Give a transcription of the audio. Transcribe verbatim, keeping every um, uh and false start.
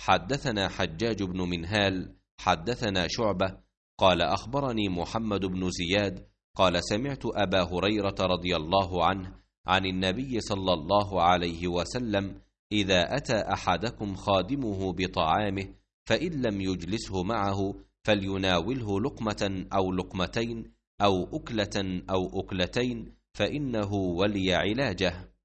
حدثنا حجاج بن منهال حدثنا شعبة قال أخبرني محمد بن زياد قال سمعت أبا هريرة رضي الله عنه عن النبي صلى الله عليه وسلم: إذا أتى أحدكم خادمه بطعامه فإن لم يجلسه معه فليناوله لقمة أو لقمتين أو أكلة أو أكلتين فإنه ولي علاجه.